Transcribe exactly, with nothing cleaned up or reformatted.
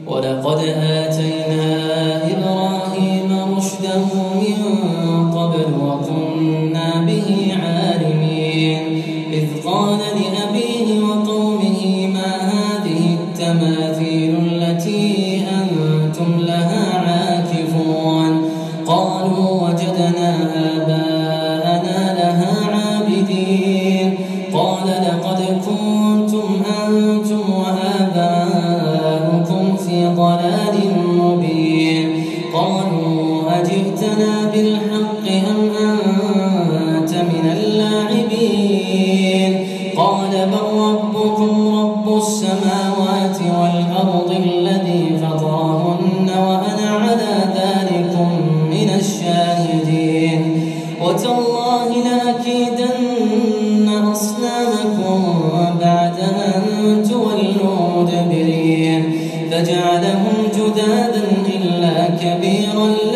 ولقد آتينا إبراهيم رشده من قبل وكنا به عالمين إذ قال لأبيه وقومه ما هذه التماثيل التي أنتم لها عاكفون قالوا وجدنا آباءنا لها عابدين قال لقد كنتم أنتم وآباؤكم في ضلال مبين قالوا أجئتنا بالحق أم أنت من اللاعبين قال بل ربكم رب السماوات والأرض الذي فطرهن وأنا على ذلكم من الشاهدين وتالله لأكيدن أصنامكم بعد أن تولوا مدبرين فجعلهم جدادا إلا كبيرا